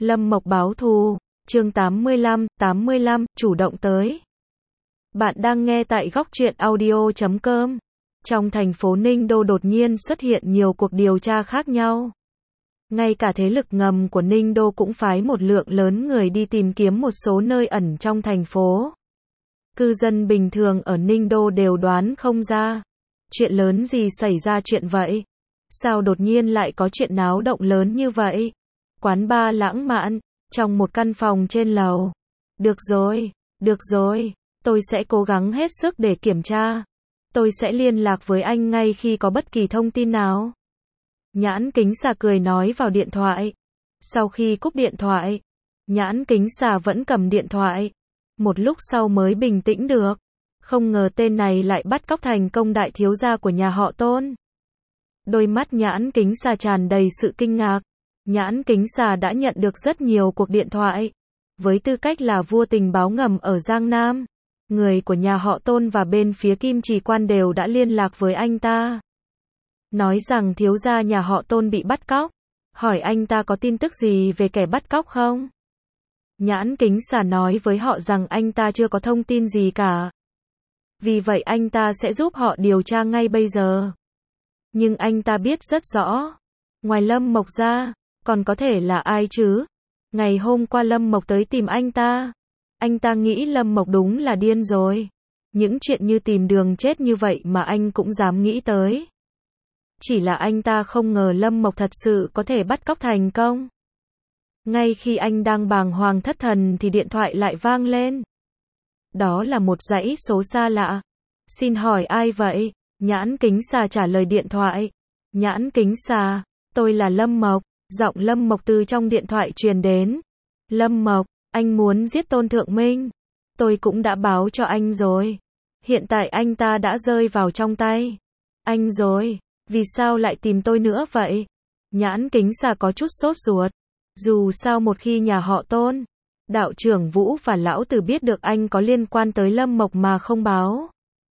Lâm Mộc báo thù, chương 85, chủ động tới. Bạn đang nghe tại góc truyện audio.com. Trong thành phố Ninh Đô đột nhiên xuất hiện nhiều cuộc điều tra khác nhau. Ngay cả thế lực ngầm của Ninh Đô cũng phái một lượng lớn người đi tìm kiếm một số nơi ẩn trong thành phố. Cư dân bình thường ở Ninh Đô đều đoán không ra. Chuyện lớn gì xảy ra chuyện vậy? Sao đột nhiên lại có chuyện náo động lớn như vậy? Quán bar lãng mạn, trong một căn phòng trên lầu. Được rồi, tôi sẽ cố gắng hết sức để kiểm tra. Tôi sẽ liên lạc với anh ngay khi có bất kỳ thông tin nào. Nhãn Kính Xà cười nói vào điện thoại. Sau khi cúp điện thoại, Nhãn Kính Xà vẫn cầm điện thoại. Một lúc sau mới bình tĩnh được. Không ngờ tên này lại bắt cóc thành công đại thiếu gia của nhà họ Tôn. Đôi mắt Nhãn Kính Xà tràn đầy sự kinh ngạc. Nhãn Kính Xà đã nhận được rất nhiều cuộc điện thoại. Với tư cách là vua tình báo ngầm ở Giang Nam, người của nhà họ Tôn và bên phía Kim Trì Quan đều đã liên lạc với anh ta. Nói rằng thiếu gia nhà họ Tôn bị bắt cóc. Hỏi anh ta có tin tức gì về kẻ bắt cóc không? Nhãn Kính Xà nói với họ rằng anh ta chưa có thông tin gì cả. Vì vậy anh ta sẽ giúp họ điều tra ngay bây giờ. Nhưng anh ta biết rất rõ. Ngoài Lâm Mộc ra, còn có thể là ai chứ? Ngày hôm qua Lâm Mộc tới tìm anh ta. Anh ta nghĩ Lâm Mộc đúng là điên rồi. Những chuyện như tìm đường chết như vậy mà anh cũng dám nghĩ tới. Chỉ là anh ta không ngờ Lâm Mộc thật sự có thể bắt cóc thành công. Ngay khi anh đang bàng hoàng thất thần thì điện thoại lại vang lên. Đó là một dãy số xa lạ. Xin hỏi ai vậy? Nhãn Kính Xà trả lời điện thoại. Nhãn Kính Xà, tôi là Lâm Mộc. Giọng Lâm Mộc từ trong điện thoại truyền đến. Lâm Mộc, anh muốn giết Tôn Thượng Minh. Tôi cũng đã báo cho anh rồi. Hiện tại anh ta đã rơi vào trong tay anh rồi. Vì sao lại tìm tôi nữa vậy? Nhãn Kính Xà có chút sốt ruột. Dù sao một khi nhà họ Tôn, đạo trưởng Vũ và lão tử biết được anh có liên quan tới Lâm Mộc mà không báo.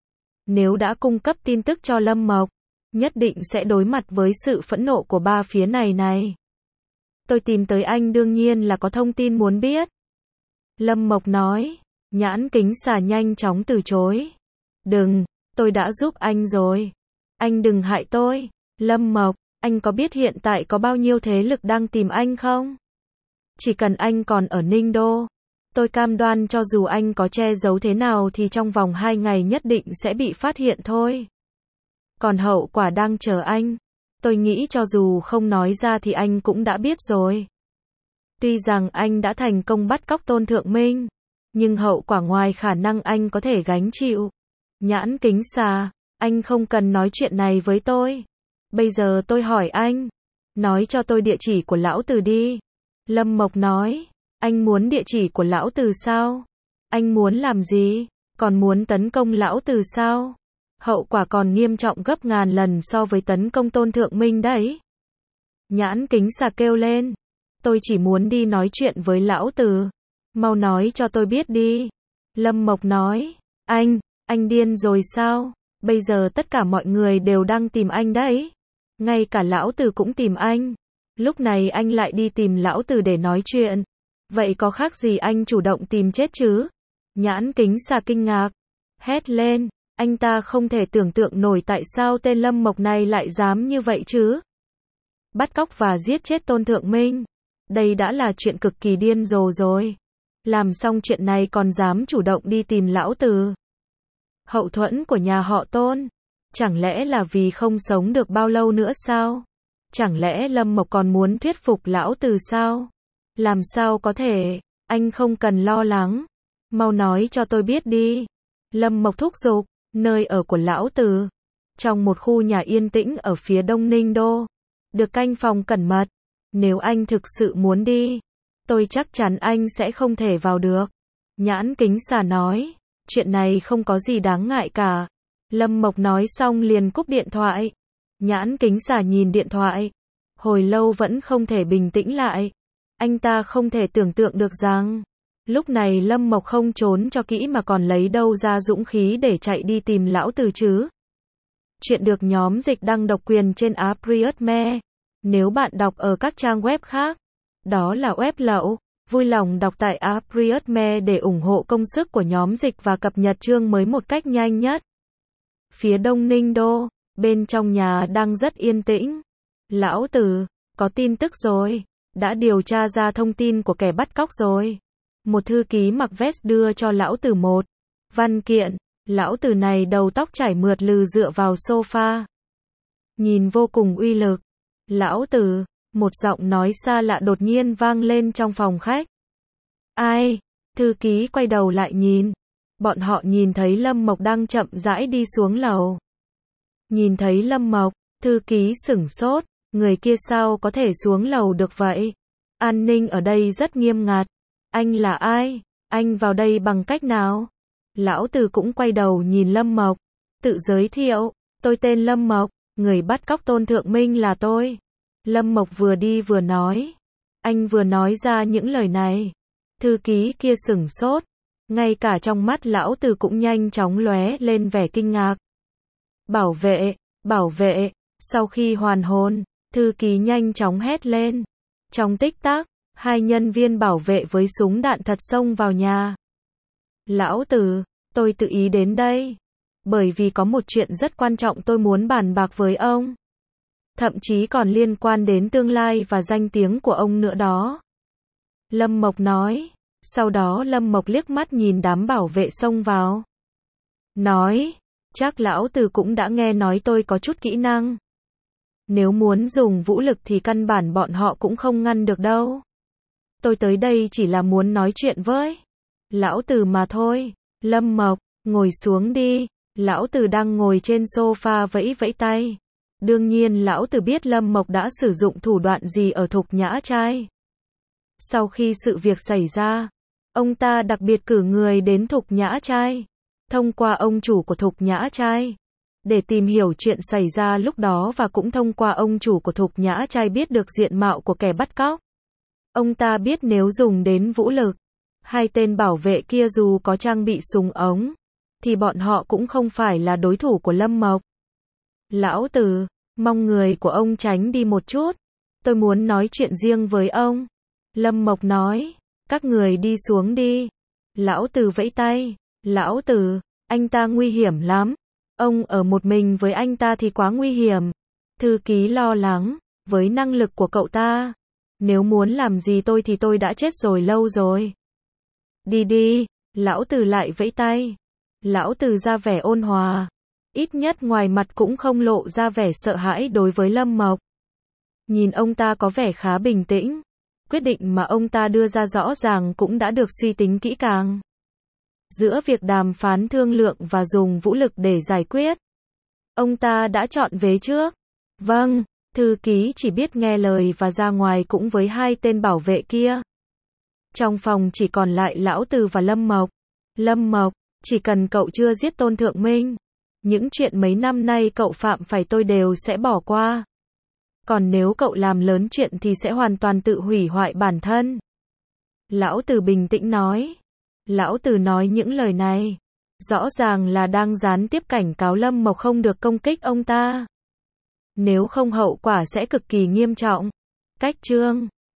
Nếu đã cung cấp tin tức cho Lâm Mộc, nhất định sẽ đối mặt với sự phẫn nộ của ba phía này. Tôi tìm tới anh đương nhiên là có thông tin muốn biết. Lâm Mộc nói. Nhãn Kính Xà nhanh chóng từ chối. Đừng, tôi đã giúp anh rồi. Anh đừng hại tôi. Lâm Mộc, anh có biết hiện tại có bao nhiêu thế lực đang tìm anh không? Chỉ cần anh còn ở Ninh Đô, tôi cam đoan cho dù anh có che giấu thế nào thì trong vòng 2 ngày nhất định sẽ bị phát hiện thôi. Còn hậu quả đang chờ anh. Tôi nghĩ cho dù không nói ra thì anh cũng đã biết rồi. Tuy rằng anh đã thành công bắt cóc Tôn Thượng Minh, nhưng hậu quả ngoài khả năng anh có thể gánh chịu. Nhãn Kính Xà, anh không cần nói chuyện này với tôi. Bây giờ tôi hỏi anh, nói cho tôi địa chỉ của lão tử đi. Lâm Mộc nói, anh muốn địa chỉ của lão tử sao? Anh muốn làm gì? Còn muốn tấn công lão tử sao? Hậu quả còn nghiêm trọng gấp ngàn lần so với tấn công Tôn Thượng Minh đấy. Nhãn Kính Xà kêu lên. Tôi chỉ muốn đi nói chuyện với lão tử. Mau nói cho tôi biết đi. Lâm Mộc nói. Anh điên rồi sao? Bây giờ tất cả mọi người đều đang tìm anh đấy. Ngay cả lão tử cũng tìm anh. Lúc này anh lại đi tìm lão tử để nói chuyện. Vậy có khác gì anh chủ động tìm chết chứ? Nhãn Kính Xà kinh ngạc. Hét lên. Anh ta không thể tưởng tượng nổi tại sao tên Lâm Mộc này lại dám như vậy chứ. Bắt cóc và giết chết Tôn Thượng Minh. Đây đã là chuyện cực kỳ điên rồ rồi. Làm xong chuyện này còn dám chủ động đi tìm lão tử. Hậu thuẫn của nhà họ Tôn. Chẳng lẽ là vì không sống được bao lâu nữa sao? Chẳng lẽ Lâm Mộc còn muốn thuyết phục lão tử sao? Làm sao có thể? Anh không cần lo lắng. Mau nói cho tôi biết đi. Lâm Mộc thúc giục. Nơi ở của lão tử. Trong một khu nhà yên tĩnh ở phía đông Ninh Đô. Được canh phòng cẩn mật. Nếu anh thực sự muốn đi, tôi chắc chắn anh sẽ không thể vào được. Nhãn Kính Xà nói. Chuyện này không có gì đáng ngại cả. Lâm Mộc nói xong liền cúp điện thoại. Nhãn Kính Xà nhìn điện thoại. Hồi lâu vẫn không thể bình tĩnh lại. Anh ta không thể tưởng tượng được rằng lúc này Lâm Mộc không trốn cho kỹ mà còn lấy đâu ra dũng khí để chạy đi tìm lão tử chứ. Chuyện được nhóm dịch đăng độc quyền trên app Riot Me. Nếu bạn đọc ở các trang web khác, Đó là web lậu. Vui lòng đọc tại Apriusme để ủng hộ công sức của nhóm dịch và cập nhật chương mới một cách nhanh nhất. Phía đông Ninh Đô, bên trong nhà đang rất yên tĩnh. Lão Tử, có tin tức rồi. Đã điều tra ra thông tin của kẻ bắt cóc rồi. Một thư ký mặc vest đưa cho lão Tử một văn kiện. Lão Tử này đầu tóc chảy mượt lừ dựa vào sofa. Nhìn vô cùng uy lực. Lão Tử, một giọng nói xa lạ đột nhiên vang lên trong phòng khách. Ai? Thư ký quay đầu lại nhìn. Bọn họ nhìn thấy Lâm Mộc đang chậm rãi đi xuống lầu. Nhìn thấy Lâm Mộc, thư ký sửng sốt. Người kia sao có thể xuống lầu được vậy? An ninh ở đây rất nghiêm ngặt. Anh là ai? Anh vào đây bằng cách nào? Lão Tử cũng quay đầu nhìn Lâm Mộc. Tự giới thiệu, tôi tên Lâm Mộc, người bắt cóc Tôn Thượng Minh là tôi. Lâm Mộc vừa đi vừa nói. Anh vừa nói ra những lời này. Thư ký kia sửng sốt. Ngay cả trong mắt lão Tử cũng nhanh chóng lóe lên vẻ kinh ngạc. Bảo vệ, bảo vệ. Sau khi hoàn hồn, thư ký nhanh chóng hét lên. Trong tích tắc, hai nhân viên bảo vệ với súng đạn thật xông vào nhà. Lão Tử, tôi tự ý đến đây. Bởi vì có một chuyện rất quan trọng tôi muốn bàn bạc với ông. Thậm chí còn liên quan đến tương lai và danh tiếng của ông nữa đó. Lâm Mộc nói. Sau đó Lâm Mộc liếc mắt nhìn đám bảo vệ xông vào. Nói, chắc lão Tử cũng đã nghe nói tôi có chút kỹ năng. Nếu muốn dùng vũ lực thì căn bản bọn họ cũng không ngăn được đâu. Tôi tới đây chỉ là muốn nói chuyện với lão Tử mà thôi. Lâm Mộc, ngồi xuống đi. Lão Tử đang ngồi trên sofa vẫy vẫy tay. Đương nhiên lão Tử biết Lâm Mộc đã sử dụng thủ đoạn gì ở Thục Nhã Trai. Sau khi sự việc xảy ra, ông ta đặc biệt cử người đến Thục Nhã Trai, thông qua ông chủ của Thục Nhã Trai, để tìm hiểu chuyện xảy ra lúc đó và cũng thông qua ông chủ của Thục Nhã Trai biết được diện mạo của kẻ bắt cóc. Ông ta biết nếu dùng đến vũ lực, hai tên bảo vệ kia dù có trang bị súng ống, thì bọn họ cũng không phải là đối thủ của Lâm Mộc. Lão Tử, mong người của ông tránh đi một chút. Tôi muốn nói chuyện riêng với ông. Lâm Mộc nói, các người đi xuống đi. Lão Tử vẫy tay. Lão Tử, anh ta nguy hiểm lắm. Ông ở một mình với anh ta thì quá nguy hiểm. Thư ký lo lắng, với năng lực của cậu ta, nếu muốn làm gì tôi thì tôi đã chết rồi lâu rồi. Đi đi, lão Tử lại vẫy tay. Lão Tử ra vẻ ôn hòa. Ít nhất ngoài mặt cũng không lộ ra vẻ sợ hãi đối với Lâm Mộc. Nhìn ông ta có vẻ khá bình tĩnh. Quyết định mà ông ta đưa ra rõ ràng cũng đã được suy tính kỹ càng. Giữa việc đàm phán thương lượng và dùng vũ lực để giải quyết, ông ta đã chọn vế trước. Vâng, thư ký chỉ biết nghe lời và ra ngoài cũng với hai tên bảo vệ kia. Trong phòng chỉ còn lại lão Tử và Lâm Mộc. Lâm Mộc, chỉ cần cậu chưa giết Tôn Thượng Minh, những chuyện mấy năm nay cậu phạm phải tôi đều sẽ bỏ qua. Còn nếu cậu làm lớn chuyện thì sẽ hoàn toàn tự hủy hoại bản thân. Lão Tử bình tĩnh nói. Lão Tử nói những lời này, rõ ràng là đang gián tiếp cảnh cáo Lâm Mộc không được công kích ông ta. Nếu không hậu quả sẽ cực kỳ nghiêm trọng. Cách chương